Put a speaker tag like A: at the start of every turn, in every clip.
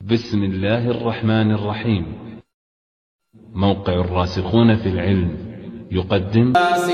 A: بسم الله الرحمن الرحيم. موقع الراسخون في العلم يقدم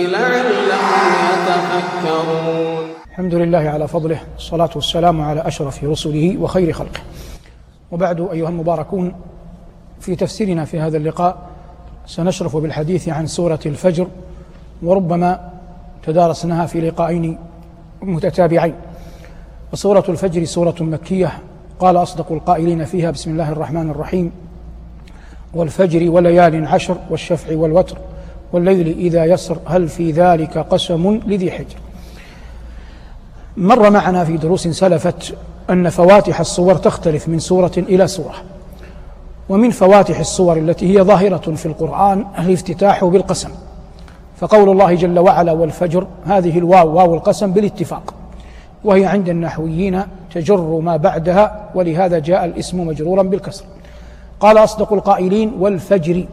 B: الحمد لله على فضله، الصلاة والسلام على أشرف رسله وخير خلقه، وبعد. أيها المباركون، في تفسيرنا في هذا اللقاء سنشرف بالحديث عن سورة الفجر، وربما تدارسناها في لقاءين متتابعين. وسورة الفجر سورة مكية، قال أصدق القائلين فيها: بسم الله الرحمن الرحيم، والفجر وليال عشر والشفع والوتر والليل إذا يسر هل في ذلك قسم لذي حجر. مر معنا في دروس سلفت أن فواتح الصور تختلف من سورة إلى سورة، ومن فواتح الصور التي هي ظاهرة في القرآن الافتتاح بالقسم، فقول الله جل وعلا: والفجر، هذه الواو واو القسم بالاتفاق، وهي عند النحويين تجر ما بعدها، ولهذا جاء الاسم مجرورا بالكسر. قال أصدق القائلين: والفجر.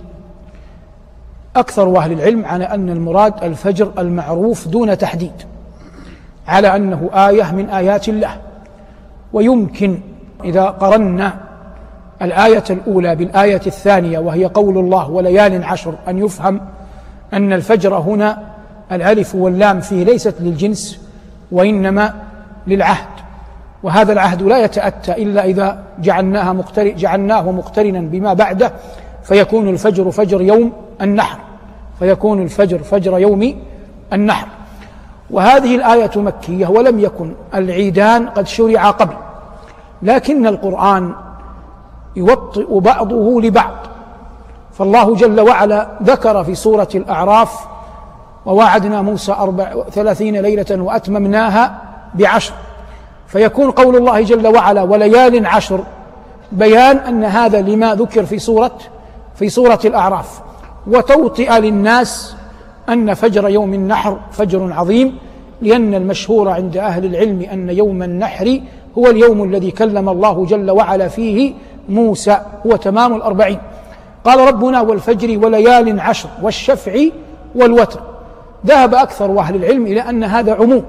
B: أكثر أهل العلم على أن المراد الفجر المعروف دون تحديد، على أنه آية من آيات الله. ويمكن إذا قرنا الآية الأولى بالآية الثانية وهي قول الله وليال عشر أن يفهم أن الفجر هنا الألف واللام فيه ليست للجنس وإنما للعهد، وهذا العهد لا يتأتى إلا إذا جعلناه مقترنا بما بعده، فيكون الفجر فجر يوم النحر، فيكون الفجر فجر يوم النحر. وهذه الآية مكية، ولم يكن العيدان قد شرعا قبل، لكن القرآن يوطئ بعضه لبعض. فالله جل وعلا ذكر في سورة الأعراف: وواعدنا موسى 30 ليلة وأتممناها ب10، فيكون قول الله جل وعلا وليال عشر بيان أن هذا لما ذكر في سورة الأعراف، وتوطئ للناس أن فجر يوم النحر فجر عظيم، لأن المشهور عند أهل العلم أن يوم النحر هو اليوم الذي كلم الله جل وعلا فيه موسى، هو تمام 40. قال ربنا: والفجر وليال عشر والشفع والوتر. ذهب أكثر أهل العلم إلى أن هذا عموم،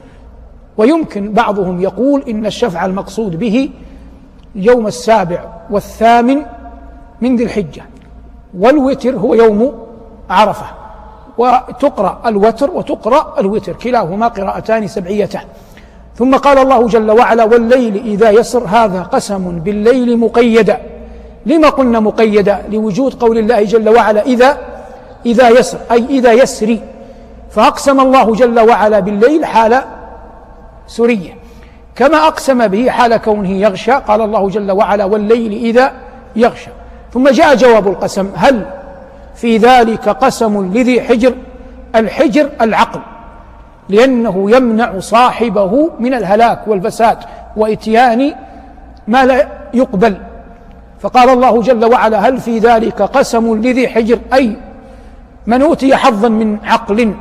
B: ويمكن بعضهم يقول إن الشفع المقصود به يوم 7 و8 من ذي الحجة، والوتر هو يوم عرفة، وتقرأ الوتر وتقرأ الوتر، كلاهما قراءتان سبعيتان. ثم قال الله جل وعلا: والليل إذا يسر، هذا قسم بالليل مقيدا. لما قلنا مقيدا؟ لوجود قول الله جل وعلا إذا يسر، أي إذا يسري، فأقسم الله جل وعلا بالليل حال سرية، كما أقسم به حال كونه يغشى. قال الله جل وعلا: والليل إذا يغشى. ثم جاء جواب القسم: هل في ذلك قسم لذي حجر. الحجر العقل، لأنه يمنع صاحبه من الهلاك والفساد وإتيان ما لا يقبل. فقال الله جل وعلا: هل في ذلك قسم لذي حجر، أي من أوتي حظا من عقل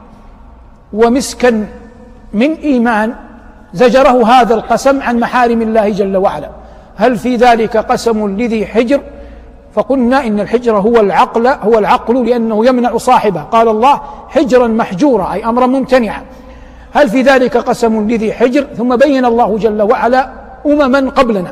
B: ومسكا من إيمان زجره هذا القسم عن محارم الله جل وعلا. هل في ذلك قسم لذي حجر. فقلنا إن الحجر هو العقل لأنه يمنع صاحبه. قال الله: حجرا محجورا، أي أمرا ممتنعا. هل في ذلك قسم لذي حجر. ثم بين الله جل وعلا أمما قبلنا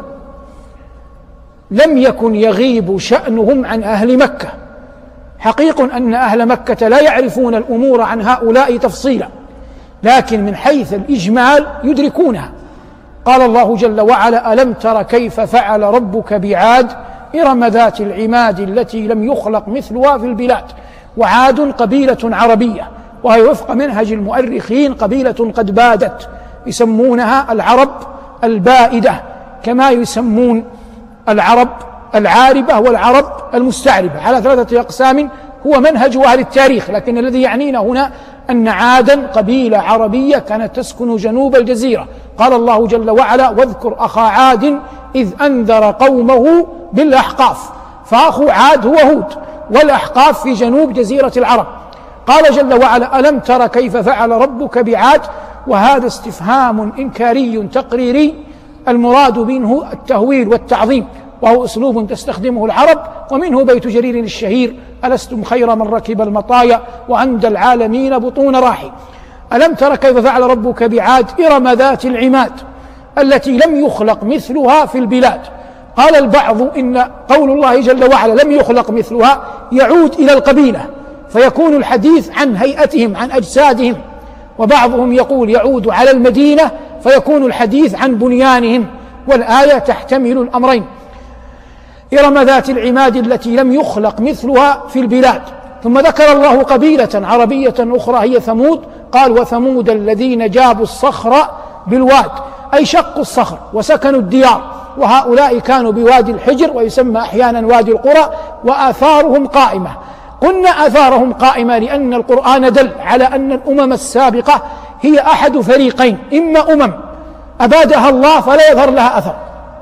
B: لم يكن يغيب شأنهم عن أهل مكة. حقيق أن أهل مكة لا يعرفون الأمور عن هؤلاء تفصيلا، لكن من حيث الإجمال يدركونها. قال الله جل وعلا: ألم تر كيف فعل ربك بعاد إرم ذات العماد التي لم يخلق مثلها في البلاد. وعاد قبيلة عربية، وهي وفق منهج المؤرخين قبيلة قد بادت، يسمونها العرب البائدة، كما يسمون العرب العاربة والعرب المستعربة، على 3 أقسام هو منهج أهل التاريخ. لكن الذي يعنينا هنا أن عادا قبيلة عربية كانت تسكن جنوب الجزيرة. قال الله جل وعلا: واذكر أخا عاد إذ أنذر قومه بالأحقاف. فأخو عاد هو هود، والأحقاف في جنوب جزيرة العرب. قال جل وعلا: ألم تر كيف فعل ربك بعاد. وهذا استفهام إنكاري تقريري، المراد منه التهويل والتعظيم، وهو أسلوب تستخدمه العرب، ومنه بيت جرير الشهير: ألستم خير من ركب المطايا وعند العالمين بطون راحي. ألم تر كيف فعل ربك بعاد إرم ذات العماد التي لم يخلق مثلها في البلاد. قال البعض إن قول الله جل وعلا لم يخلق مثلها يعود إلى القبيلة، فيكون الحديث عن هيئتهم عن أجسادهم، وبعضهم يقول يعود على المدينة فيكون الحديث عن بنيانهم، والآية تحتمل الأمرين. إرم ذات العماد التي لم يخلق مثلها في البلاد. ثم ذكر الله قبيلة عربية أخرى هي ثمود، قال وثمود الذين جابوا الصخر بالواد، أي شقوا الصخر وسكنوا الديار، وهؤلاء كانوا بوادي الحجر ويسمى أحيانا وادي القرى، وآثارهم قائمة. قلنا آثارهم قائمة لأن القرآن دل على أن الأمم السابقة هي أحد فريقين، إما أمم أبادها الله فلا يظهر لها أثر،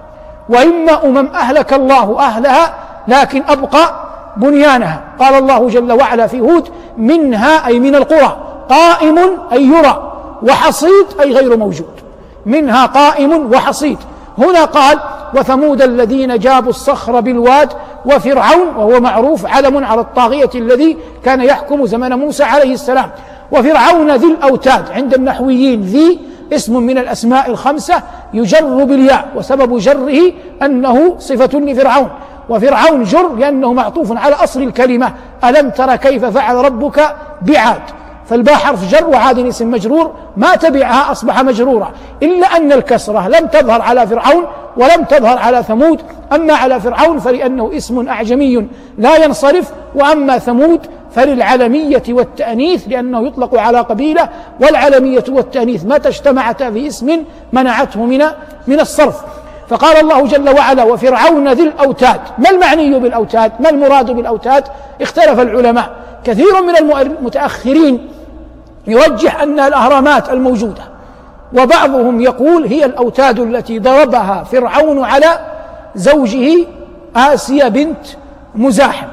B: وإما أمم أهلك الله أهلها لكن أبقى بنيانها. قال الله جل وعلا في هود منها أي من القرى قائم أي يرى، وحصيد أي غير موجود، منها قائم وحصيد. هنا قال وثمود الذين جابوا الصخر بالواد، وفرعون وهو معروف علم على الطاغية الذي كان يحكم زمن موسى عليه السلام. وفرعون ذي الأوتاد عند النحويين ذي اسم من الأسماء الخمسة يجر بالياء، وسبب جره أنه صفة لفرعون، وفرعون جر لأنه معطوف على أصل الكلمة ألم تر كيف فعل ربك بعاد، فالباء حرف جر وعاد اسم مجرور ما تبعها أصبح مجرورا، إلا أن الكسرة لم تظهر على فرعون ولم تظهر على ثمود. أما على فرعون فلأنه اسم أعجمي لا ينصرف، وأما ثمود فللعلمية والتأنيث لأنه يطلق على قبيلة، والعلمية والتأنيث متى اجتمعتا في اسم منعته من الصرف. فقال الله جل وعلا وفرعون ذي الأوتاد. ما المعني بالأوتاد؟ ما المراد بالأوتاد؟ اختلف العلماء، كثير من المتأخرين يرجح أن الأهرامات الموجودة، وبعضهم يقول هي الأوتاد التي ضربها فرعون على زوجه آسيا بنت مزاحم،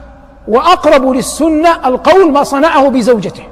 B: وأقرب للسنة القول ما صنعه بزوجته.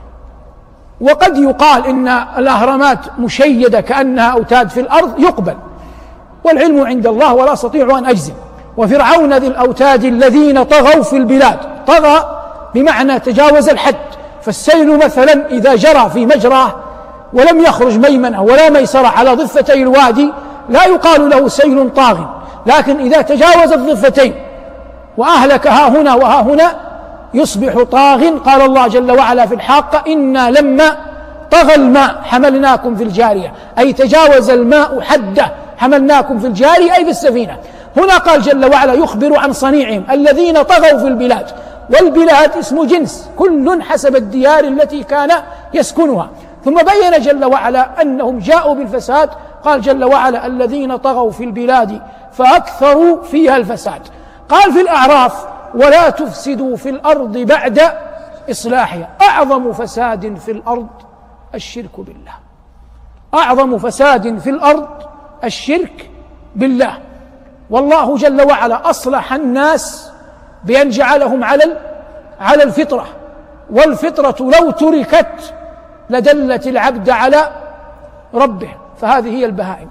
B: وقد يقال إن الأهرامات مشيدة كأنها أوتاد في الأرض، يقبل، والعلم عند الله ولا أستطيع أن أجزم. وفرعون ذي الأوتاد الذين طغوا في البلاد، طغى بمعنى تجاوز الحد، فالسيل مثلا إذا جرى في مجراه ولم يخرج ميمنة ولا ميسرة على ضفتي الوادي لا يقال له سيل طاغ، لكن إذا تجاوز الضفتين وأهلك ها هنا وها هنا يصبح طاغ. قال الله جل وعلا في الحاقة إنا لما طغى الماء حملناكم في الجارية، أي تجاوز الماء حده حملناكم في الجارية أي في السفينة. هنا قال جل وعلا يخبر عن صنيعهم الذين طغوا في البلاد، والبلاد اسم جنس كل حسب الديار التي كان يسكنها. ثم بين جل وعلا أنهم جاءوا بالفساد، قال جل وعلا الذين طغوا في البلاد فأكثروا فيها الفساد. قال في الأعراف ولا تفسدوا في الأرض بعد إصلاحها. أعظم فساد في الأرض الشرك بالله، أعظم فساد في الأرض الشرك بالله. والله جل وعلا أصلح الناس بأن جعلهم على الفطرة، والفطرة لو تركت لدلت العبد على ربه. فهذه هي البهائم،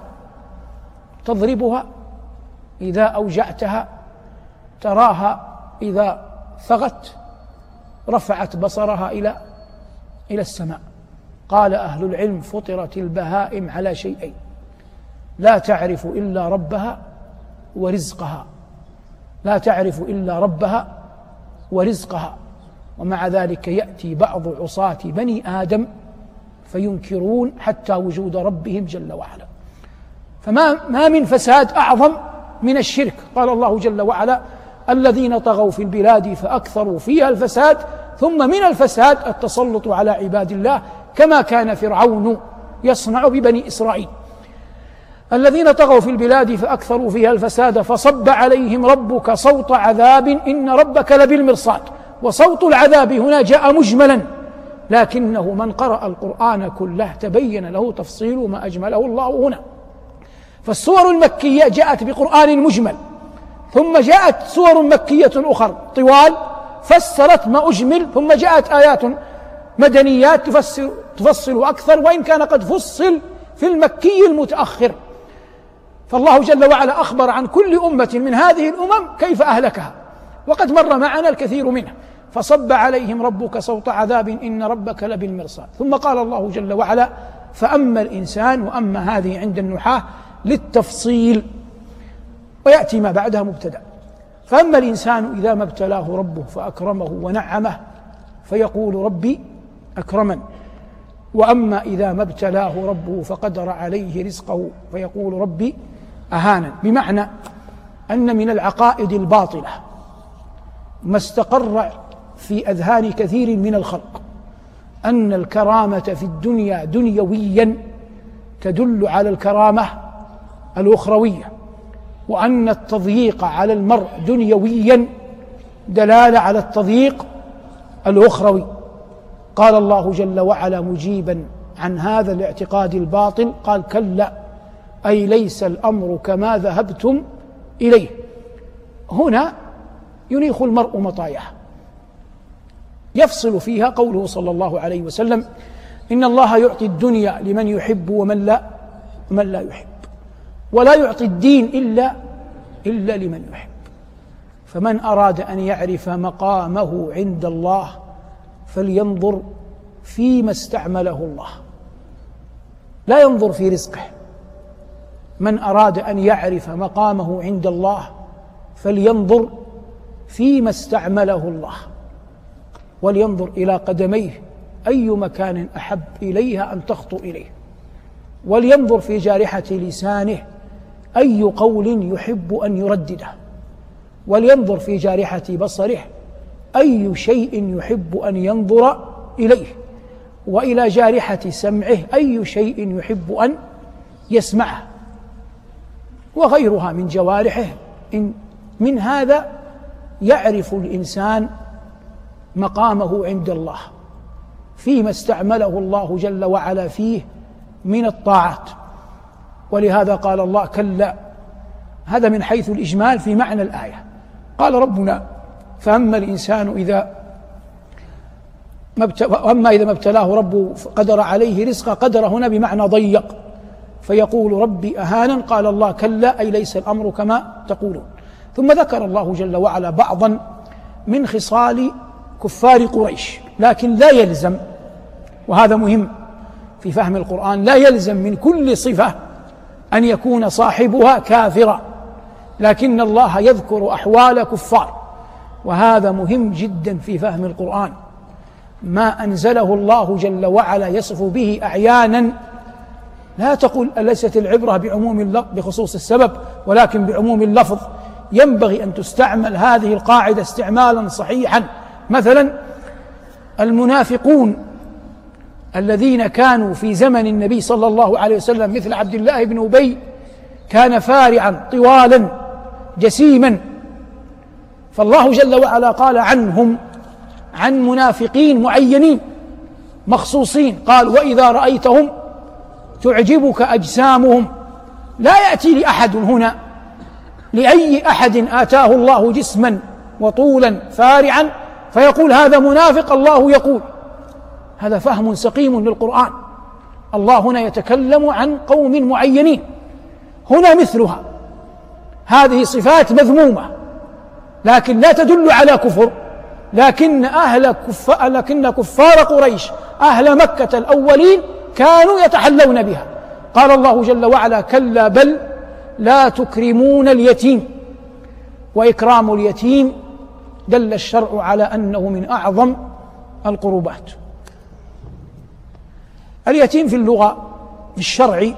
B: تضربها إذا أوجعتها، تراها إذا ثغت رفعت بصرها إلى السماء. قال أهل العلم فطرت البهائم على شيئين: لا تعرف إلا ربها ورزقها، لا تعرف إلا ربها ورزقها. ومع ذلك يأتي بعض عصاة بني آدم فينكرون حتى وجود ربهم جل وعلا. فما من فساد أعظم من الشرك. قال الله جل وعلا الذين طغوا في البلاد فأكثروا فيها الفساد. ثم من الفساد التسلط على عباد الله كما كان فرعون يصنع ببني إسرائيل. الذين طغوا في البلاد فأكثروا فيها الفساد فصب عليهم ربك صوت عذاب إن ربك لبالمرصاد. وصوت العذاب هنا جاء مجملا، لكنه من قرأ القرآن كله تبين له تفصيل ما أجمله الله هنا. فالسور المكية جاءت بقرآن مجمل، ثم جاءت سور مكية أخرى طوال فسرت ما أجمل، ثم جاءت آيات مدنيات تفصل أكثر، وإن كان قد فصل في المكي المتأخر. فالله جل وعلا أخبر عن كل أمة من هذه الأمم كيف أهلكها، وقد مر معنا الكثير منها. فصب عليهم ربك صوت عذاب إن ربك لبالمرصاد. ثم قال الله جل وعلا فأما الإنسان، وأما هذه عند النحاة للتفصيل. ويأتي ما بعدها مبتدأ. فأما الإنسان إذا ما ابتلاه ربه فأكرمه ونعمه فيقول ربي أكرمن، وأما إذا ما ابتلاه ربه فقدر عليه رزقه فيقول ربي أهانن. بمعنى أن من العقائد الباطلة ما استقر في أذهان كثير من الخلق أن الكرامة في الدنيا دنيويا تدل على الكرامة الأخروية، وأن التضييق على المرء دنيويا دلالة على التضييق الأخروي. قال الله جل وعلا مجيبا عن هذا الاعتقاد الباطل قال كلا أي ليس الأمر كما ذهبتم إليه. هنا ينيخ المرء مطاياه يفصل فيها قوله صلى الله عليه وسلم إن الله يعطي الدنيا لمن يحب ومن لا يحب، ولا يعطي الدين إلا لمن يحب. فمن أراد أن يعرف مقامه عند الله فلينظر فيما استعمله الله، لا ينظر في رزقه. من أراد أن يعرف مقامه عند الله فلينظر فيما استعمله الله، ولينظر إلى قدميه أي مكان أحب إليها أن تخطو إليه، ولينظر في جارحة لسانه أي قول يحب أن يردده، ولينظر في جارحة بصره أي شيء يحب أن ينظر إليه، وإلى جارحة سمعه أي شيء يحب أن يسمعه، وغيرها من جوارحه. من هذا يعرف الإنسان مقامه عند الله فيما استعمله الله جل وعلا فيه من الطاعات. ولهذا قال الله كلا، هذا من حيث الإجمال في معنى الآية. قال ربنا فأما الإنسان إذا ما ابتلاه ربه قدر عليه رزقه، قدر هنا بمعنى ضيق، فيقول ربي أهانن. قال الله كلا أي ليس الأمر كما تقولون. ثم ذكر الله جل وعلا بعضا من خصال كفار قريش، لكن لا يلزم، وهذا مهم في فهم القرآن، لا يلزم من كل صفة أن يكون صاحبها كافرا، لكن الله يذكر أحوال كفار، وهذا مهم جدا في فهم القرآن. ما أنزله الله جل وعلا يصف به أعيانا لا تقول أليست العبرة بعموم اللفظ بخصوص السبب، ولكن بعموم اللفظ. ينبغي أن تستعمل هذه القاعدة استعمالا صحيحا. مثلا المنافقون الذين كانوا في زمن النبي صلى الله عليه وسلم مثل عبد الله بن أبي، كان فارعا طوالا جسيما، فالله جل وعلا قال عنهم عن منافقين معينين مخصوصين، قال وإذا رأيتهم تعجبك أجسامهم. لا يأتي لأحد هنا لأي أحد آتاه الله جسما وطولا فارعا فيقول هذا منافق. الله يقول هذا فهم سقيم للقرآن. الله هنا يتكلم عن قوم معينين، هنا مثلها، هذه صفات مذمومة لكن لا تدل على كفر، لكن كفار قريش أهل مكة الأولين كانوا يتحلون بها. قال الله جل وعلا كلا بل لا تكرمون اليتيم، وإكرام اليتيم دل الشرع على أنه من أعظم القربات. اليتيم في اللغة في الشرع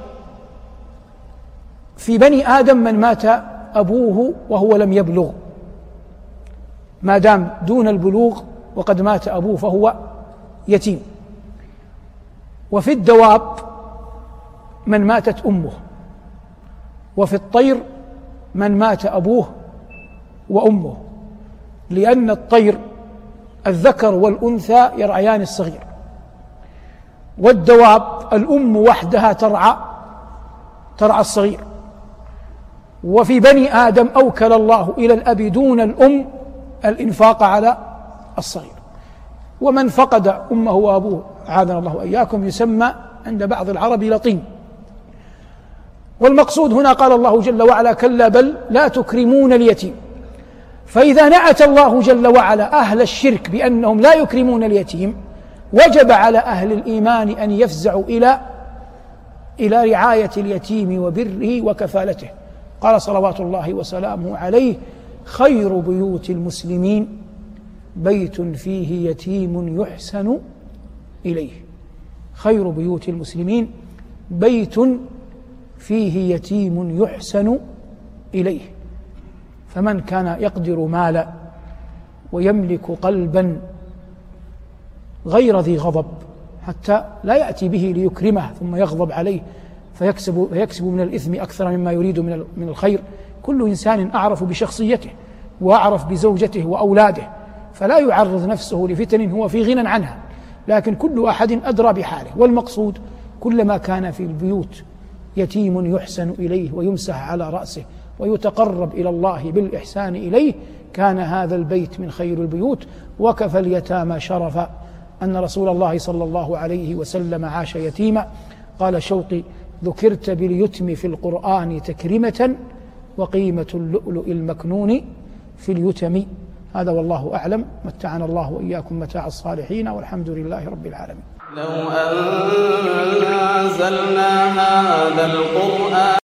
B: في بني آدم من مات أبوه وهو لم يبلغ، ما دام دون البلوغ وقد مات أبوه فهو يتيم. وفي الدواب من ماتت أمه، وفي الطير من مات أبوه وأمه، لأن الطير الذكر والأنثى يرعيان الصغير، والدواب الأم وحدها ترعى الصغير. وفي بني آدم أوكل الله إلى الأب دون الأم الإنفاق على الصغير. ومن فقد أمه وأبوه عاذنا الله وإياكم يسمى عند بعض العرب لطيم. والمقصود هنا قال الله جل وعلا كلا بل لا تكرمون اليتيم. فإذا نعت الله جل وعلا أهل الشرك بأنهم لا يكرمون اليتيم، وجب على أهل الإيمان أن يفزعوا إلى رعاية اليتيم وبره وكفالته. قال صلوات الله وسلامه عليه: خير بيوت المسلمين بيت فيه يتيم يحسن إليه. خير بيوت المسلمين بيت فيه يتيم يحسن إليه. فمن كان يقدر مالا ويملك قلبا غير ذي غضب، حتى لا يأتي به ليكرمه ثم يغضب عليه فيكسب من الإثم أكثر مما يريد من الخير. كل إنسان أعرف بشخصيته وأعرف بزوجته وأولاده، فلا يعرض نفسه لفتن هو في غنى عنها، لكن كل أحد أدرى بحاله. والمقصود كلما كان في البيوت يتيم يحسن إليه ويمسح على رأسه ويتقرب إلى الله بالإحسان إليه، كان هذا البيت من خير البيوت. وكفى اليتامى شرفا أن رسول الله صلى الله عليه وسلم عاش يتيما. قال شوقي: ذكرت باليتم في القرآن تكرمة، وقيمة اللؤلؤ المكنون في اليتم. هذا والله أعلم. متعنا الله وإياكم متاع الصالحين، والحمد لله رب العالمين.
C: لو أنزلنا هذا القرآن